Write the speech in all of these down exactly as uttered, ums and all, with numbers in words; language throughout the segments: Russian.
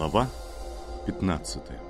Глава пятнадцатая.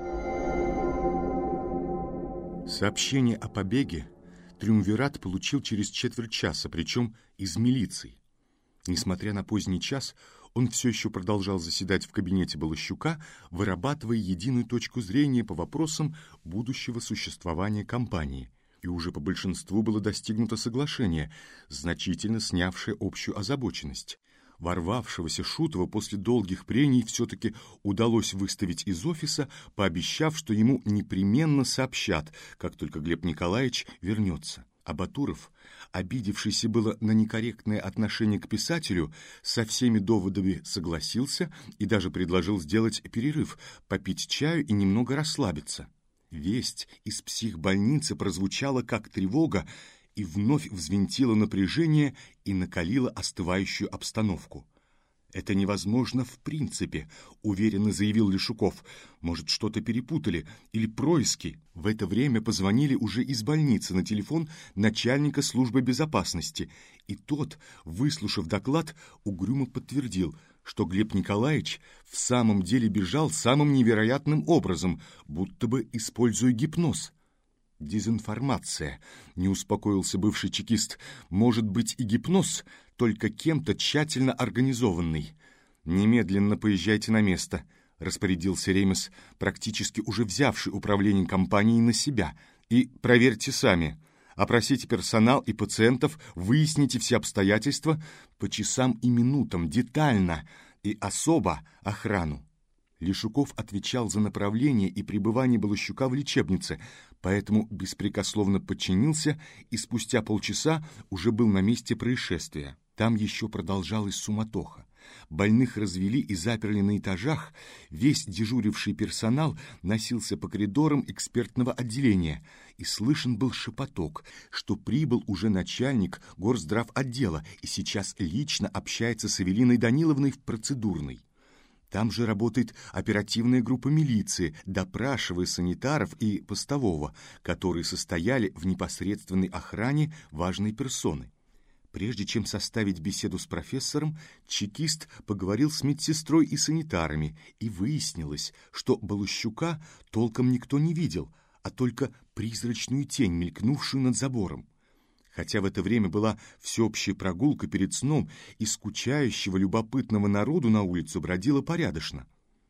Сообщение о побеге Триумвират получил через четверть часа, причем из милиции. Несмотря на поздний час, он все еще продолжал заседать в кабинете Балащука, вырабатывая единую точку зрения по вопросам будущего существования компании. И уже по большинству было достигнуто соглашение, значительно снявшее общую озабоченность. Ворвавшегося Шутова после долгих прений все-таки удалось выставить из офиса, пообещав, что ему непременно сообщат, как только Глеб Николаевич вернется. А Батуров, обидевшийся было на некорректное отношение к писателю, со всеми доводами согласился и даже предложил сделать перерыв, попить чаю и немного расслабиться. Весть из психбольницы прозвучала как тревога, и вновь взвинтила напряжение и накалила остывающую обстановку. «Это невозможно в принципе», — уверенно заявил Лешуков. «Может, что-то перепутали или происки». В это время позвонили уже из больницы на телефон начальника службы безопасности, и тот, выслушав доклад, угрюмо подтвердил, что Глеб Николаевич в самом деле бежал самым невероятным образом, будто бы используя гипноз. «Дезинформация», — не успокоился бывший чекист, «может быть и гипноз, только кем-то тщательно организованный». «Немедленно поезжайте на место», — распорядился Ремес, практически уже взявший управление компанией на себя, «и проверьте сами. Опросите персонал и пациентов, выясните все обстоятельства по часам и минутам, детально, и особо охрану». Лешуков отвечал за направление и пребывание Балащука в лечебнице, поэтому беспрекословно подчинился и спустя полчаса уже был на месте происшествия. Там еще продолжалась суматоха. Больных развели и заперли на этажах, весь дежуривший персонал носился по коридорам экспертного отделения, и слышен был шепоток, что прибыл уже начальник горздравотдела и сейчас лично общается с Эвелиной Даниловной в процедурной. Там же работает оперативная группа милиции, допрашивая санитаров и постового, которые состояли в непосредственной охране важной персоны. Прежде чем составить беседу с профессором, чекист поговорил с медсестрой и санитарами, и выяснилось, что Балащука толком никто не видел, а только призрачную тень, мелькнувшую над забором. Хотя в это время была всеобщая прогулка перед сном, и скучающего любопытного народу на улицу бродило порядочно.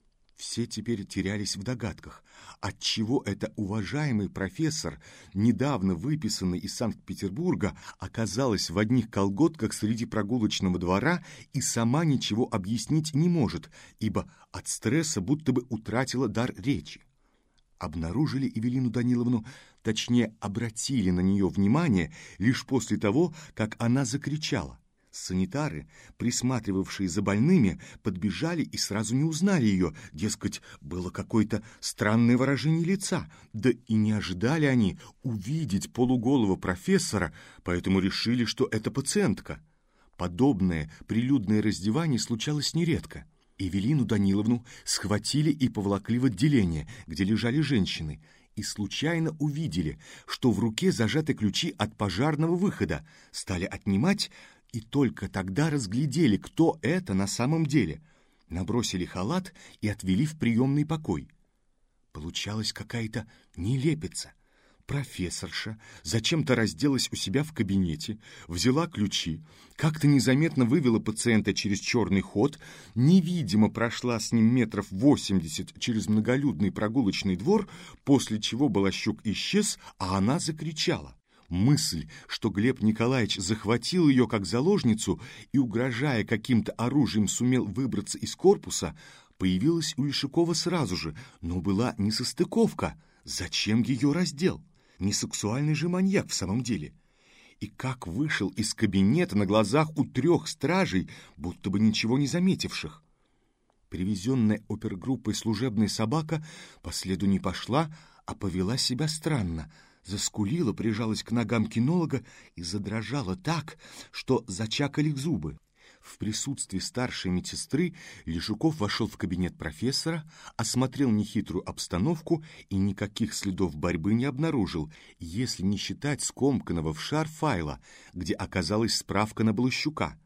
Все теперь терялись в догадках, отчего это уважаемый профессор, недавно выписанный из Санкт-Петербурга, оказалась в одних колготках среди прогулочного двора и сама ничего объяснить не может, ибо от стресса будто бы утратила дар речи. Обнаружили Эвелину Даниловну, точнее, обратили на нее внимание лишь после того, как она закричала. Санитары, присматривавшие за больными, подбежали и сразу не узнали ее, дескать, было какое-то странное выражение лица, да и не ожидали они увидеть полуголого профессора, поэтому решили, что это пациентка. Подобное прилюдное раздевание случалось нередко. Эвелину Даниловну схватили и поволокли в отделение, где лежали женщины, и случайно увидели, что в руке зажаты ключи от пожарного выхода, стали отнимать, и только тогда разглядели, кто это на самом деле. Набросили халат и отвели в приемный покой. Получалась какая-то нелепица. Профессорша зачем-то разделась у себя в кабинете, взяла ключи, как-то незаметно вывела пациента через черный ход, невидимо прошла с ним метров восемьдесят через многолюдный прогулочный двор, после чего Балащук исчез, а она закричала. Мысль, что Глеб Николаевич захватил ее как заложницу и, угрожая каким-то оружием, сумел выбраться из корпуса, появилась у Лешукова сразу же, но была несостыковка. Зачем ее раздел? Не сексуальный же маньяк в самом деле. И как вышел из кабинета на глазах у трех стражей, будто бы ничего не заметивших. Привезенная опергруппой служебная собака по следу не пошла, а повела себя странно. Заскулила, прижалась к ногам кинолога и задрожала так, что зачакали зубы. В присутствии старшей медсестры Лешуков вошел в кабинет профессора, осмотрел нехитрую обстановку и никаких следов борьбы не обнаружил, если не считать скомканного в шар файла, где оказалась справка на Балащука.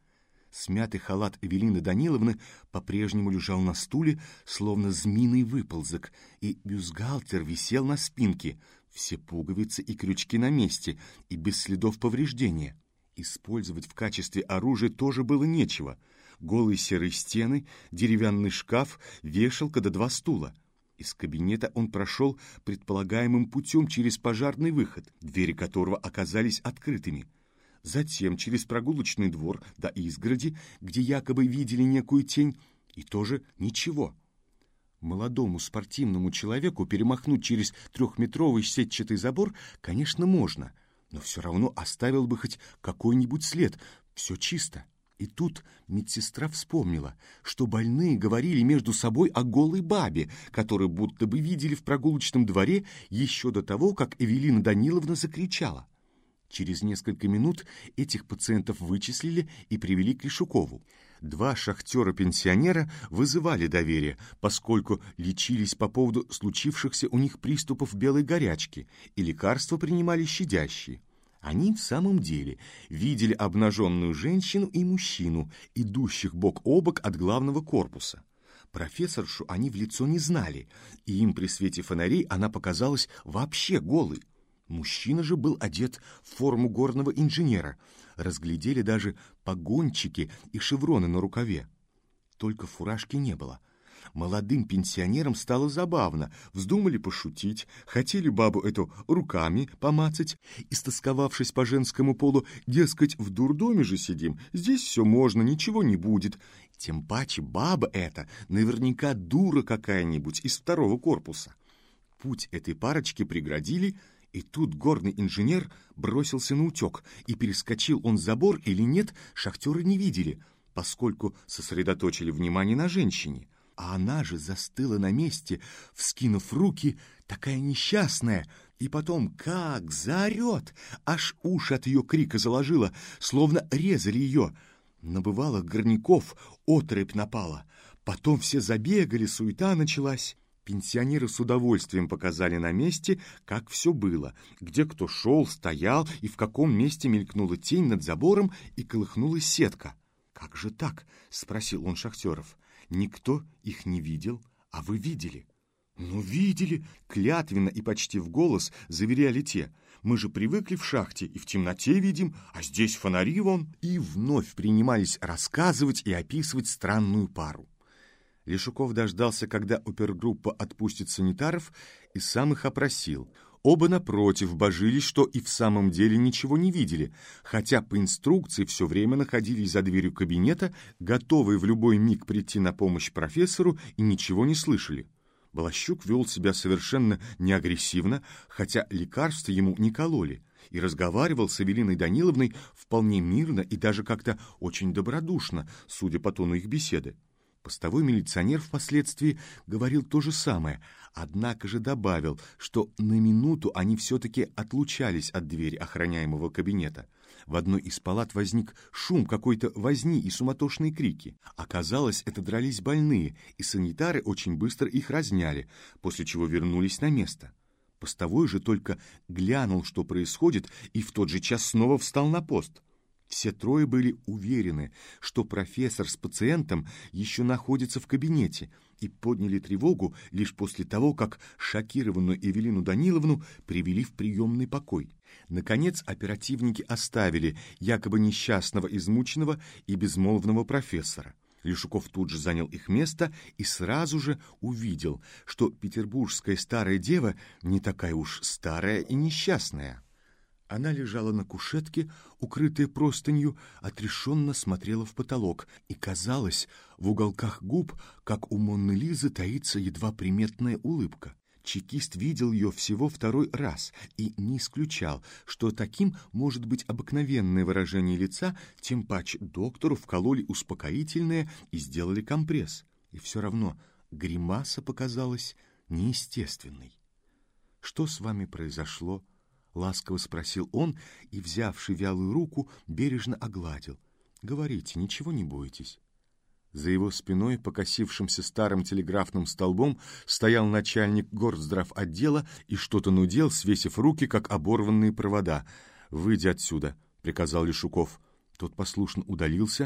Смятый халат Эвелины Даниловны по-прежнему лежал на стуле, словно змеиный выползок, и бюстгальтер висел на спинке, все пуговицы и крючки на месте и без следов повреждения. Использовать в качестве оружия тоже было нечего. Голые серые стены, деревянный шкаф, вешалка да два стула. Из кабинета он прошел предполагаемым путем через пожарный выход, двери которого оказались открытыми. Затем через прогулочный двор до изгороди, где якобы видели некую тень, и тоже ничего. Молодому спортивному человеку перемахнуть через трехметровый сетчатый забор, конечно, можно, но все равно оставил бы хоть какой-нибудь след. Все чисто. И тут медсестра вспомнила, что больные говорили между собой о голой бабе, которую будто бы видели в прогулочном дворе еще до того, как Эвелина Даниловна закричала. Через несколько минут этих пациентов вычислили и привели к Лешукову. Два шахтера-пенсионера вызывали доверие, поскольку лечились по поводу случившихся у них приступов белой горячки, и лекарства принимали щадящие. Они в самом деле видели обнаженную женщину и мужчину, идущих бок о бок от главного корпуса. Профессоршу они в лицо не знали, и им при свете фонарей она показалась вообще голой. Мужчина же был одет в форму горного инженера. Разглядели даже погончики и шевроны на рукаве. Только фуражки не было. Молодым пенсионерам стало забавно. Вздумали пошутить, хотели бабу эту руками помацать, истосковавшись по женскому полу, дескать, в дурдоме же сидим, здесь все можно, ничего не будет. Тем паче баба эта наверняка дура какая-нибудь из второго корпуса. Путь этой парочки преградили, и тут горный инженер бросился на утек, и перескочил он забор или нет, шахтеры не видели, поскольку сосредоточили внимание на женщине. А она же застыла на месте, вскинув руки, такая несчастная, и потом как заорет, аж уши от ее крика заложило, словно резали ее. На бывалых горняков оторопь напала, потом все забегали, суета началась. Пенсионеры с удовольствием показали на месте, как все было, где кто шел, стоял и в каком месте мелькнула тень над забором и колыхнулась сетка. «Как же так?» — спросил он шахтеров. «Никто их не видел, а вы видели?» «Ну, видели!» — клятвенно и почти в голос заверяли те. «Мы же привыкли в шахте и в темноте видим, а здесь фонари вон!» И вновь принимались рассказывать и описывать странную пару. Лешуков дождался, когда опергруппа отпустит санитаров, и сам их опросил. Оба, напротив, божились, что и в самом деле ничего не видели, хотя по инструкции все время находились за дверью кабинета, готовые в любой миг прийти на помощь профессору, и ничего не слышали. Балащук вел себя совершенно неагрессивно, хотя лекарства ему не кололи, и разговаривал с Эвелиной Даниловной вполне мирно и даже как-то очень добродушно, судя по тону их беседы. Постовой милиционер впоследствии говорил то же самое, однако же добавил, что на минуту они все-таки отлучались от двери охраняемого кабинета. В одной из палат возник шум какой-то возни и суматошные крики. Оказалось, это дрались больные, и санитары очень быстро их разняли, после чего вернулись на место. Постовой же только глянул, что происходит, и в тот же час снова встал на пост. Все трое были уверены, что профессор с пациентом еще находится в кабинете, и подняли тревогу лишь после того, как шокированную Эвелину Даниловну привели в приемный покой. Наконец оперативники оставили якобы несчастного, измученного и безмолвного профессора. Лешуков тут же занял их место и сразу же увидел, что петербургская старая дева не такая уж старая и несчастная. Она лежала на кушетке, укрытая простынью, отрешенно смотрела в потолок, и, казалось, в уголках губ, как у Монны Лизы, таится едва приметная улыбка. Чекист видел ее всего второй раз и не исключал, что таким может быть обыкновенное выражение лица, тем паче доктору вкололи успокоительное и сделали компресс. И все равно гримаса показалась неестественной. «Что с вами произошло?» — ласково спросил он и, взявши вялую руку, бережно огладил. «Говорите, ничего не бойтесь». За его спиной, покосившимся старым телеграфным столбом, стоял начальник горздрав-отдела и что-то нудел, свесив руки, как оборванные провода. «Выйди отсюда», — приказал Лешуков. Тот послушно удалился,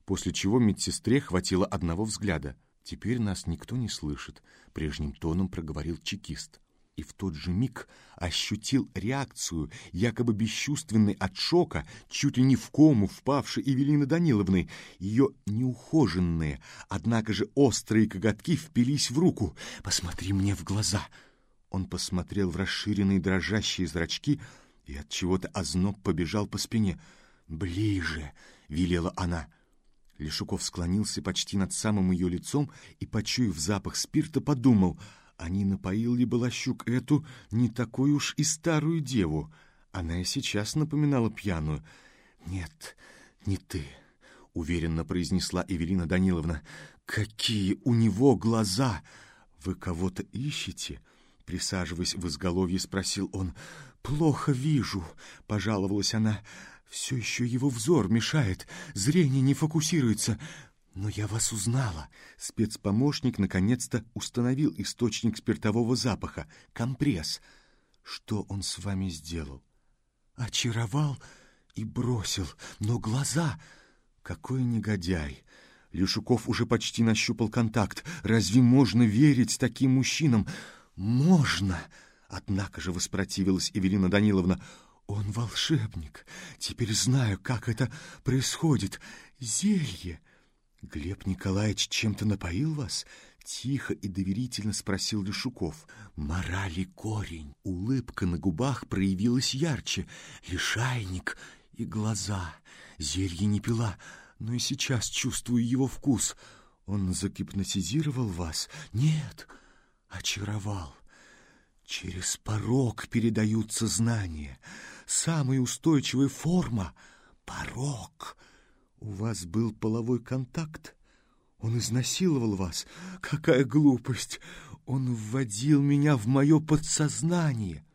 после чего медсестре хватило одного взгляда. «Теперь нас никто не слышит», — прежним тоном проговорил чекист. И в тот же миг ощутил реакцию, якобы бесчувственной от шока, чуть ли не в кому впавшей Эвелины Даниловны. Ее неухоженные, однако же острые коготки впились в руку. «Посмотри мне в глаза!» Он посмотрел в расширенные дрожащие зрачки, и от чего-то озноб побежал по спине. «Ближе!» — велела она. Лешуков склонился почти над самым ее лицом и, почуяв запах спирта, подумал: а не напоил ли Балащук эту не такую уж и старую деву? Она и сейчас напоминала пьяную. «Нет, не ты», — уверенно произнесла Эвелина Даниловна. «Какие у него глаза! Вы кого-то ищете?» Присаживаясь в изголовье, спросил он. «Плохо вижу», — пожаловалась она. «Все еще его взор мешает, зрение не фокусируется. Но я вас узнала». Спецпомощник наконец-то установил источник спиртового запаха — компресс. «Что он с вами сделал?» «Очаровал и бросил. Но глаза...» «Какой негодяй!» Лешуков уже почти нащупал контакт. «Разве можно верить таким мужчинам?» «Можно!» Однако же воспротивилась Эвелина Даниловна. «Он волшебник. Теперь знаю, как это происходит. Зелье!» «Глеб Николаевич чем-то напоил вас?» — тихо и доверительно спросил Лешуков. «Морали корень». Улыбка на губах проявилась ярче. «Лишайник и глаза. Зелье не пила, но и сейчас чувствую его вкус. Он загипнотизировал вас?» «Нет, очаровал. Через порог передаются знания. Самая устойчивая форма — порог. У вас был половой контакт? Он изнасиловал вас? Какая глупость! Он вводил меня в мое подсознание.